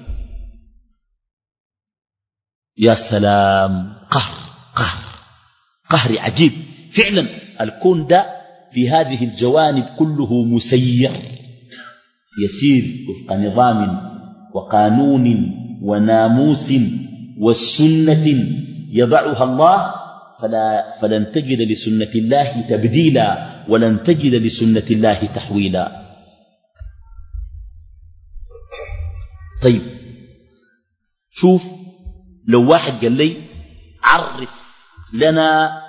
يا سلام، قهر قهر قهر عجيب فعلا. الكون ده في هذه الجوانب كله مسير، يسير وفق نظام وقانون وناموس والسنة يضعها الله، فلا فلن تجد لسنة الله تبديلا ولن تجد لسنة الله تحويلا. طيب شوف، لو واحد قال لي عرف لنا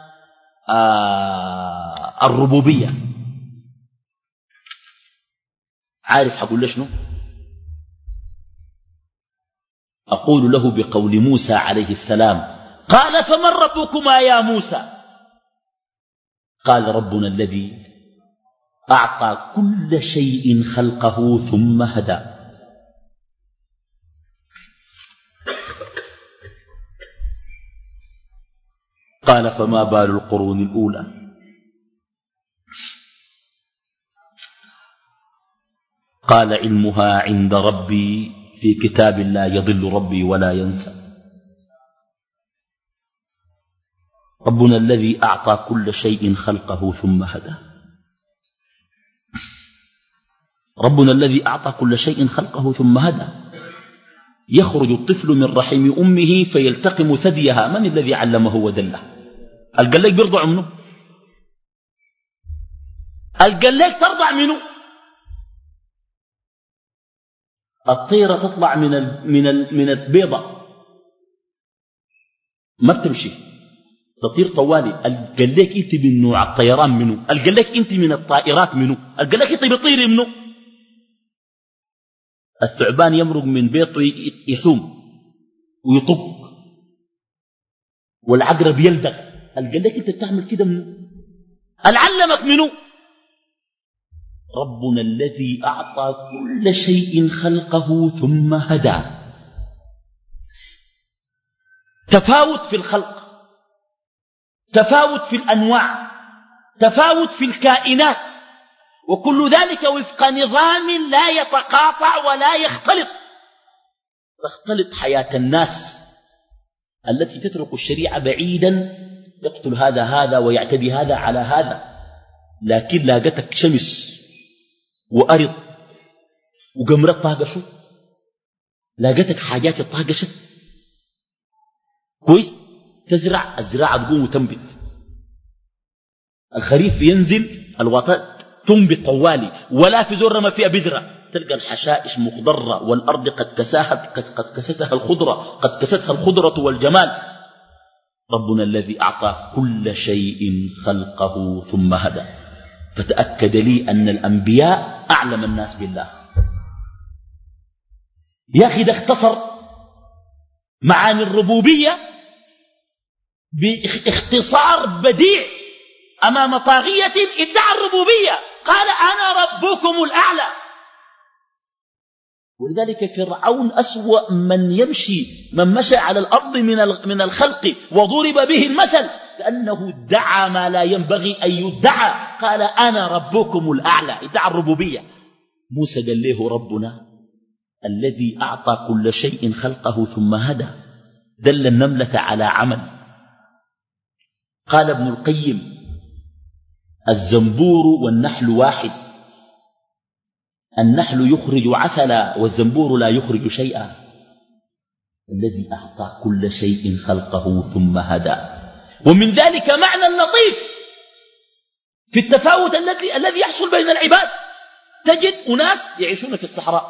آه الربوبية، عارف حقول له شنو؟ أقول له بقول موسى عليه السلام: قال فمن ربكما يا موسى؟ قال ربنا الذي أعطى كل شيء خلقه ثم هدى. قال فما بال القرون الأولى؟ قال علمها عند ربي في كتاب لا يضل ربي ولا ينسى. ربنا الذي أعطى كل شيء خلقه ثم هدى. ربنا الذي أعطى كل شيء خلقه ثم هدى. يخرج الطفل من رحم أمه فيلتقم ثديها، من الذي علمه ودله؟ القليك بيرضع منه؟ القليك ترضع منه؟ الطيرة تطلع من ال من ال من البيضة ما بتمشي، تطير طوالي. القليك انت من نوع الطيران منه؟ القليك انت من الطائرات منه؟ القليك انت بيطير منه؟ الثعبان يمرق من بيضه يحوم ويطق، والعقرب يلدغ. القليك انت بتعمل كده منه؟ العلمك منه؟ ربنا الذي أعطى كل شيء خلقه ثم هدى. تفاوت في الخلق، تفاوت في الأنواع، تفاوت في الكائنات، وكل ذلك وفق نظام لا يتقاطع ولا يختلط. تختلط حياة الناس التي تترك الشريعة بعيدا، يقتل هذا هذا ويعتدي هذا على هذا، لكن لاقتك شمس وأرض وقمرة طاقشوا، لاقتك حاجات طاقشت كويس. تزرع الزراعة تقوم وتنبت، الخريف ينزل الوطأ تنبت طوالي، ولا في زر ما فيها بذرة، تلقى الحشائش مخضرة والأرض قد كساها قد كستها الخضرة قد كستها الخضرة والجمال. ربنا الذي أعطى كل شيء خلقه ثم هدى. فتأكد لي أن الأنبياء أعلم الناس بالله. يا أخي ده اختصر معاني الربوبية باختصار بديع أمام طاغية ادعى الربوبية، قال أنا ربكم الأعلى. ولذلك فرعون أسوأ من يمشي من مشى على الأرض من الخلق وضرب به المثل، لأنه ادعى ما لا ينبغي أن يدعى. قال أنا ربكم الأعلى، ادعى الربوبية. موسى قال له ربنا الذي أعطى كل شيء خلقه ثم هدى، دل النملة على عمل. قال ابن القيم الزنبور والنحل واحد، النحل يخرج عسلا والزنبور لا يخرج شيئا. الذي أعطى كل شيء خلقه ثم هدى. ومن ذلك معنى لطيف في التفاوت الذي الذي يحصل بين العباد. تجد أناس يعيشون في الصحراء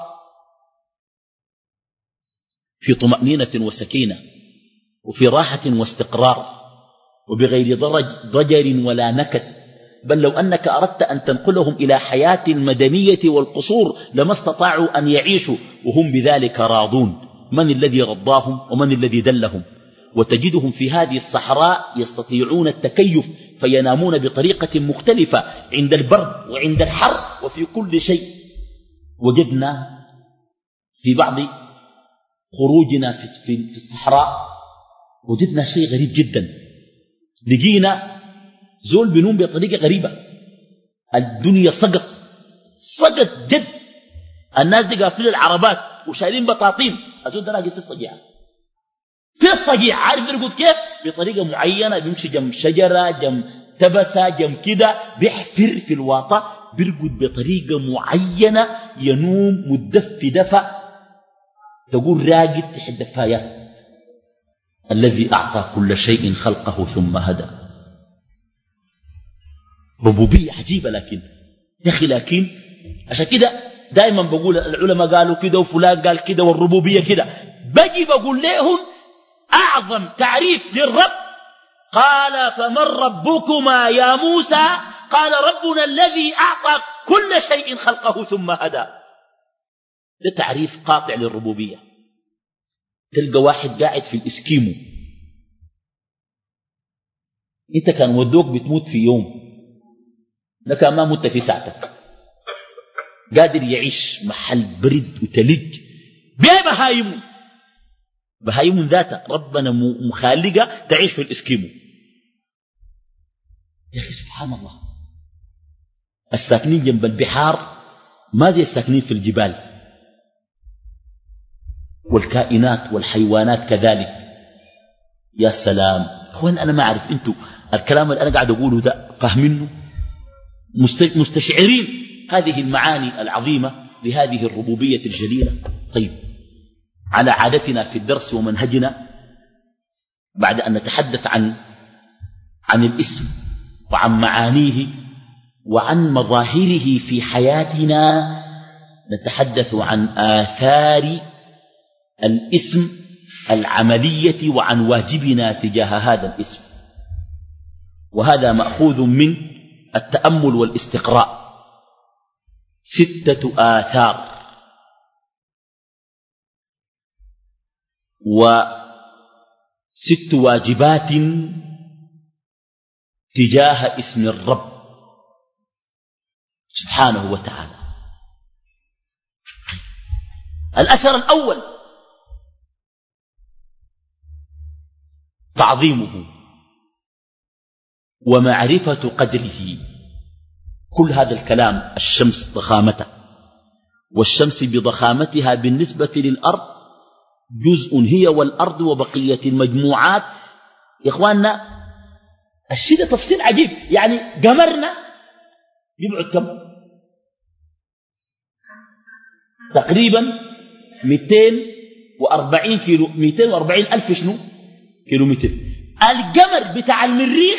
في طمأنينة وسكينة وفي راحة واستقرار وبغير ضجر ولا نكد، بل لو أنك أردت أن تنقلهم إلى حياة المدنية والقصور لما استطاعوا أن يعيشوا وهم بذلك راضون. من الذي رضاهم ومن الذي دلهم. وتجدهم في هذه الصحراء يستطيعون التكيف فينامون بطريقة مختلفة عند البرد وعند الحر وفي كل شيء. وجدنا في بعض خروجنا في الصحراء وجدنا شيء غريب جدا. لقينا زول بنوم بطريقة غريبة. الدنيا سقط سقط جد. الناس دي قافلين العربات وشايلين بطاطين. الزول ده راقد في الصقيع في الصقيع عارف يرقد كيف؟ بطريقة معينة. بيمشي جنب شجرة جنب تبسة جنب كده بيحفر في الواطة بيرقد بطريقة معينة. ينوم مدفي دفع تقول راقد تحت دفايات. الذي أعطى كل شيء خلقه ثم هدى. ربوبية عجيبة. لكن يا أخي لكن عشان كده دائما بقول العلماء قالوا كده وفلان قال كده والربوبية كده. بجي بقول لهم أعظم تعريف للرب قال فمن ربكما يا موسى قال ربنا الذي أعطى كل شيء خلقه ثم هدى. ده تعريف قاطع للربوبية. تلقى واحد قاعد في الإسكيمو انت كان ودوك بتموت في يوم لك ما مت في ساعتك قادر يعيش محل برد وتلج بيه بهايمون بهايمون ذاته ربنا مخالقة تعيش في الإسكيمو. يا أخي سبحان الله. الساكنين جنب البحار ما زي الساكنين في الجبال. والكائنات والحيوانات كذلك. يا سلام أخوان. أنا ما أعرف أنتوا الكلام اللي أنا قاعد أقوله ده فاهمينه مستشعرين هذه المعاني العظيمة لهذه الربوبية الجليلة. طيب على عادتنا في الدرس ومنهجنا بعد أن نتحدث عن عن الاسم وعن معانيه وعن مظاهره في حياتنا نتحدث عن آثار الاسم العملية وعن واجبنا تجاه هذا الاسم. وهذا مأخوذ من التأمل والاستقراء. ستة آثار وست واجبات تجاه اسم الرب سبحانه وتعالى. الأثر الأول تعظيمه ومعرفة قدره. كل هذا الكلام الشمس ضخامته والشمس بضخامتها بالنسبة للأرض جزء هي والأرض وبقية المجموعات. يا إخواننا الشيء ده تفصيل عجيب. يعني قمرنا يبعد كم؟ تقريبا مئتين وأربعين كيلو مئتين وأربعين ألف شنو كيلومتر. القمر بتاع المريخ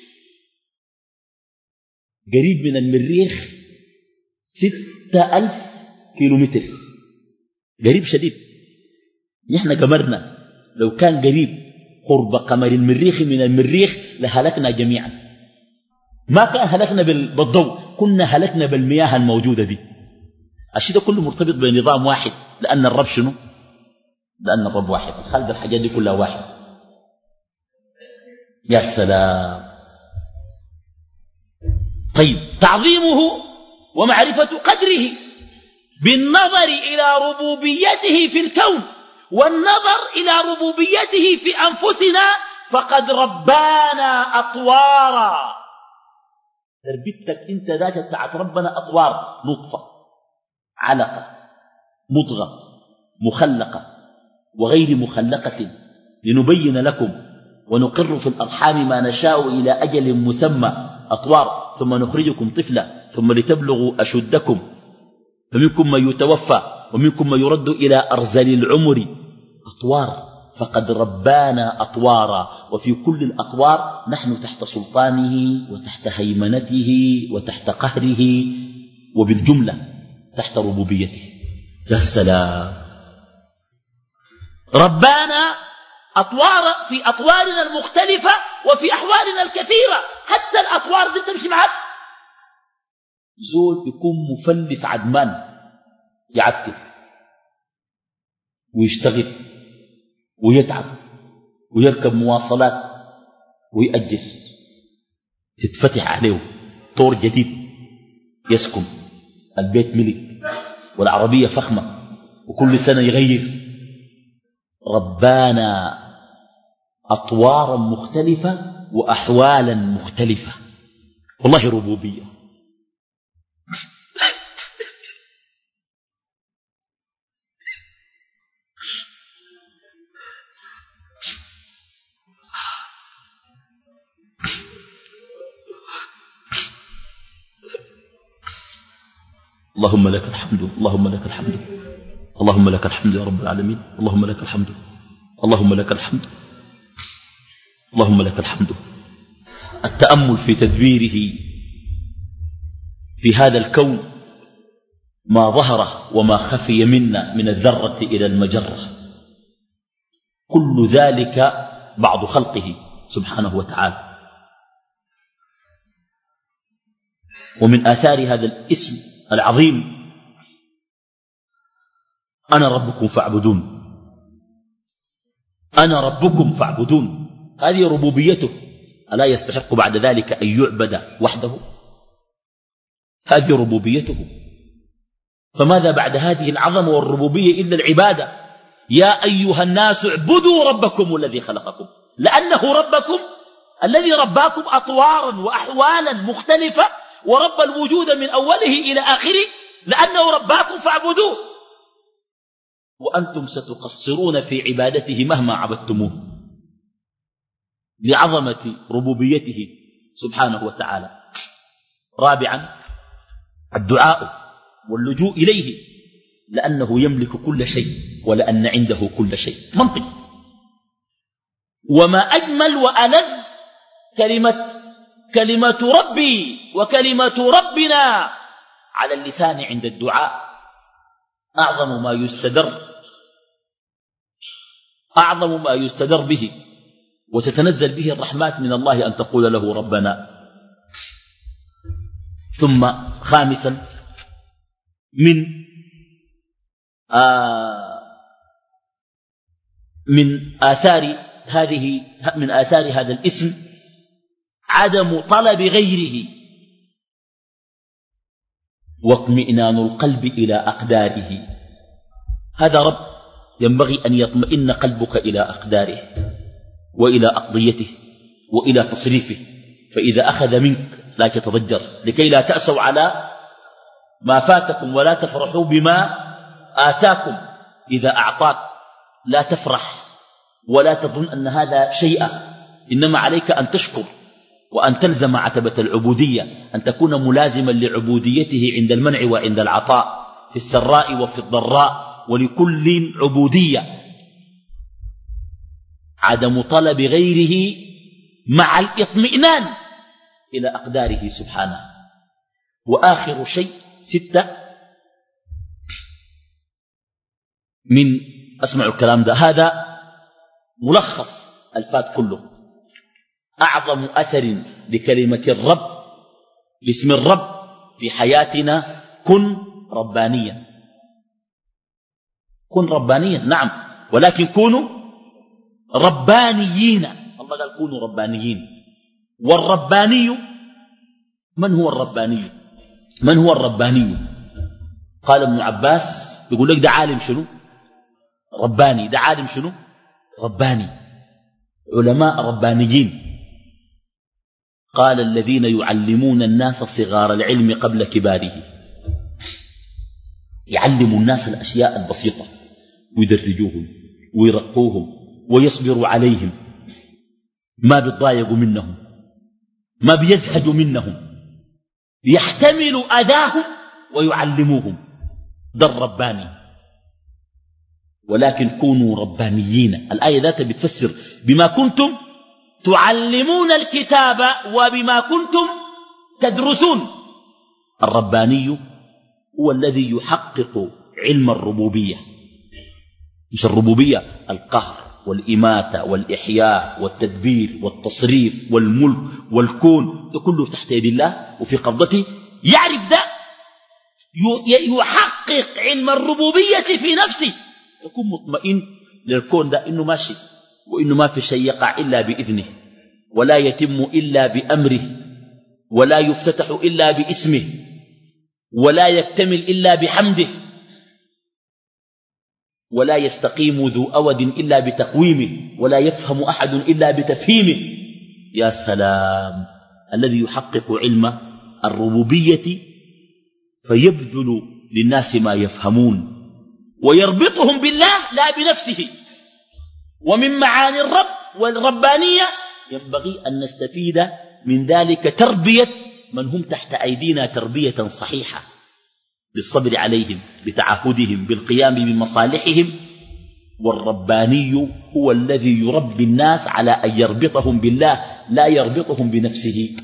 قريب من المريخ ستة ألف كيلومتر. قريب شديد. نحن قمرنا لو كان قريب قرب قمر المريخ من المريخ لهلكنا جميعا. ما كان هلكنا بالضوء كنا هلكنا بالمياه الموجودة دي. الشيء ده كله مرتبط بنظام واحد لأن الرب شنو؟ لأن الرب واحد. خلق الحاجات دي كلها واحد. يا سلام. طيب تعظيمه ومعرفة قدره بالنظر إلى ربوبيته في الكون والنظر إلى ربوبيته في أنفسنا. فقد ربانا أطوارا. تربيتك انت ذاتك بتاعت ربنا أطوار. نطفة علقة مضغة مخلقة وغير مخلقة لنبين لكم ونقر في الأرحام ما نشاء إلى أجل مسمى. أطوار. ثم نخرجكم طفلا ثم لتبلغوا أشدكم فمنكم من يتوفى ومنكم من يرد إلى أرذل العمر. أطوار. فقد ربانا أطوارا. وفي كل الأطوار نحن تحت سلطانه وتحت هيمنته وتحت قهره وبالجملة تحت ربوبيته. يا السلام. ربانا أطوار في أطوارنا المختلفة وفي أحوالنا الكثيرة. حتى الأطوار دي تمشي معك. زول يكون مفلس عدمان يعتر ويشتغل ويتعب ويركب مواصلات ويأجر، تتفتح عليه طور جديد يسكن، البيت ملك والعربية فخمة وكل سنة يغير. ربانا أطوارا مختلفة وأحوالا مختلفة، والله ربوبية. اللهم لك الحمد، اللهم لك الحمد، اللهم لك الحمد يا رب العالمين، اللهم لك الحمد، اللهم لك الحمد، اللهم لك الحمد. التأمل في تدبيره في هذا الكون، ما ظهر وما خفي منا من الذرة إلى المجرة، كل ذلك بعض خلقه سبحانه وتعالى. ومن آثار هذا الاسم العظيم أنا ربكم فاعبدون، أنا ربكم فاعبدون، هذه ربوبيته. ألا يستحق بعد ذلك أن يعبد وحده؟ هذه ربوبيته. فماذا بعد هذه العظمة والربوبية إلا العبادة؟ يا أيها الناس اعبدوا ربكم الذي خلقكم، لأنه ربكم الذي رباكم أطوارا وأحوالا مختلفة، ورب الوجود من أوله إلى آخره، لأنه رباكم فاعبدوه. وأنتم ستقصرون في عبادته مهما عبدتموه لعظمة ربوبيته سبحانه وتعالى. رابعا الدعاء واللجوء إليه، لأنه يملك كل شيء ولأن عنده كل شيء. منطق. وما أجمل وألذ كلمة كلمة ربي وكلمة ربنا على اللسان عند الدعاء. أعظم ما يستدر أعظم ما يستدر به وتتنزل به الرحمات من الله أن تقول له ربنا. ثم خامسا من آه من آثار هذه من آثار هذا الاسم عدم طلب غيره واطمئنان القلب إلى أقداره. هذا رب ينبغي أن يطمئن قلبك إلى أقداره وإلى أقضيته وإلى تصريفه. فإذا أخذ منك لا تتضجر، لكي لا تأسوا على ما فاتكم ولا تفرحوا بما آتاكم. إذا أعطاك لا تفرح ولا تظن أن هذا شيئا، إنما عليك أن تشكر وأن تلزم عتبة العبودية، أن تكون ملازما لعبوديته عند المنع وعند العطاء، في السراء وفي الضراء، ولكل عبودية. عدم طلب غيره مع الإطمئنان إلى أقداره سبحانه. وآخر شيء ستة من أسمع الكلام ده، هذا ملخص الفات كله. أعظم أثر لكلمة الرب، لاسم الرب في حياتنا، كن ربانيا. كن ربانيا، نعم، ولكن كونوا ربانيين. الله قال كونوا ربانيين. والرباني من هو الرباني؟ من هو الرباني؟ قال ابن عباس، يقول لك ده عالم شنو؟ رباني. ده عالم شنو؟ رباني. علماء ربانيين. قال الذين يعلمون الناس صغار العلم قبل كباره. يعلموا الناس الأشياء البسيطة ويدرجوهم ويرقوهم ويصبروا عليهم، ما بيتضايقوا منهم، ما بيزهدوا منهم، يحتملوا أذاهم ويعلموهم. ده الرباني. ولكن كونوا ربانيين. الآية ذات بتفسر بما كنتم تعلمون الكتاب وبما كنتم تدرسون. الرباني هو الذي يحقق علم الربوبية، مش الربوبية القهر والإماتة والإحياء والتدبير والتصريف والملك والكون، ده كله تحت يد الله وفي قبضته. يعرف ده، يحقق علم الربوبية في نفسه، تكون مطمئن للكون ده إنه ماشي، وإنه ما في شيء يقع إلا بإذنه، ولا يتم إلا بأمره، ولا يفتتح إلا باسمه، ولا يكتمل إلا بحمده، ولا يستقيم ذو أود إلا بتقويمه، ولا يفهم أحد إلا بتفهيمه. يا سلام، الذي يحقق علم الربوبية فيبذل للناس ما يفهمون ويربطهم بالله لا بنفسه. ومن معاني الرب والربانية ينبغي أن نستفيد من ذلك تربية من هم تحت أيدينا تربية صحيحة، بالصبر عليهم، بتعهدهم، بالقيام بمصالحهم. والرباني هو الذي يربي الناس على أن يربطهم بالله لا يربطهم بنفسه.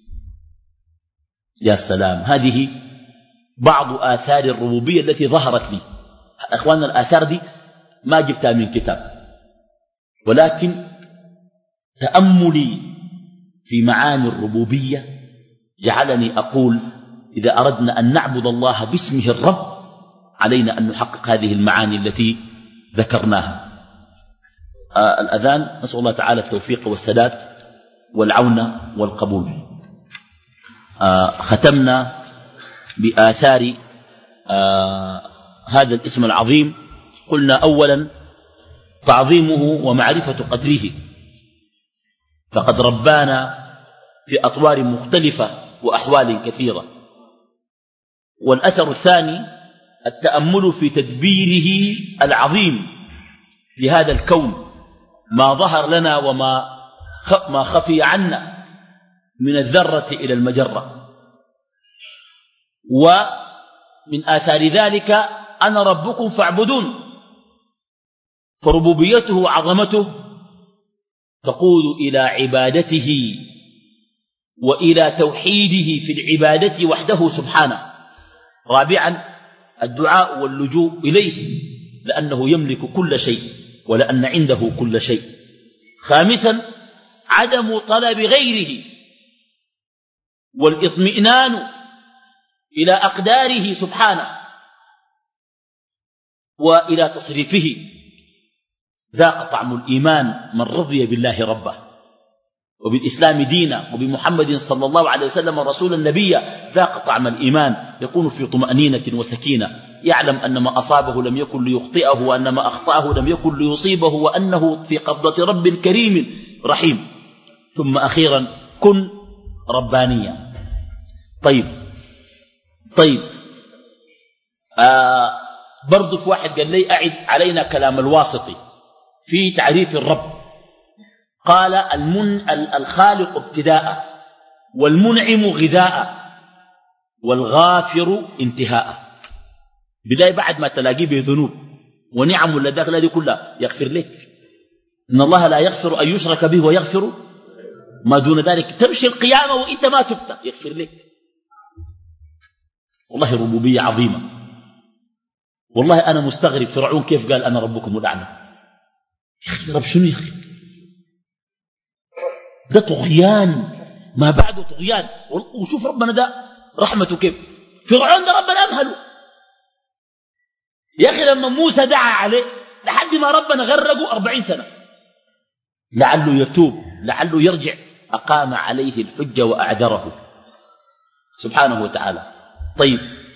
يا سلام، هذه بعض آثار الربوبية التي ظهرت لي. أخواننا، الآثار دي ما جبتها من كتاب، ولكن تأملي في معاني الربوبية جعلني أقول إذا أردنا أن نعبد الله باسمه الرب علينا أن نحقق هذه المعاني التي ذكرناها. آه الأذان، نسأل الله تعالى التوفيق والسداد والعون والقبول. آه ختمنا بآثار آه هذا الاسم العظيم. قلنا أولا تعظيمه ومعرفة قدره، فقد ربانا في أطوار مختلفة وأحوال كثيرة. والأثر الثاني التأمل في تدبيره العظيم لهذا الكون، ما ظهر لنا وما ما خفي عنا من الذرة إلى المجرة. ومن آثار ذلك أنا ربكم فاعبدون، فربوبيته وعظمته تقود إلى عبادته وإلى توحيده في العبادة وحده سبحانه. رابعا الدعاء واللجوء إليه لأنه يملك كل شيء ولأن عنده كل شيء. خامسا عدم طلب غيره والاطمئنان إلى أقداره سبحانه وإلى تصريفه. ذاق طعم الإيمان من رضي بالله ربه وبالإسلام دينا وبمحمد صلى الله عليه وسلم رسول النبي. ذاق طعم الإيمان، يكون في طمأنينة وسكينة، يعلم أن ما أصابه لم يكن ليخطئه، وأن ما أخطأه لم يكن ليصيبه، وأنه في قبضة رب كريم رحيم. ثم أخيرا كن ربانيا. طيب طيب آه برضو في واحد قال لي أعد علينا كلام الواسطي في تعريف الرب. قال المن الخالق ابتداء، والمنعم غذاء، والغافر انتهاء. بداية بعد ما تلاقيه بذنوب ونعم اللي داخل هذه كلها يغفر لك. إن الله لا يغفر أن يشرك به ويغفر ما دون ذلك. تمشي القيامة وإنت ما تبت يغفر لك. والله ربوبية عظيمة. والله أنا مستغرب فرعون كيف قال أنا ربكم الأعلى. يا أخي رب شنو يا أخي؟ ده طغيان ما بعده طغيان. وشوف ربنا ده رحمته كيف. فرعون ده ربنا أمهله يا أخي. لما موسى دعا عليه لحد ما ربنا غرقه أربعين سنة لعله يتوب لعله يرجع، أقام عليه الحجة وأعذره سبحانه وتعالى. طيب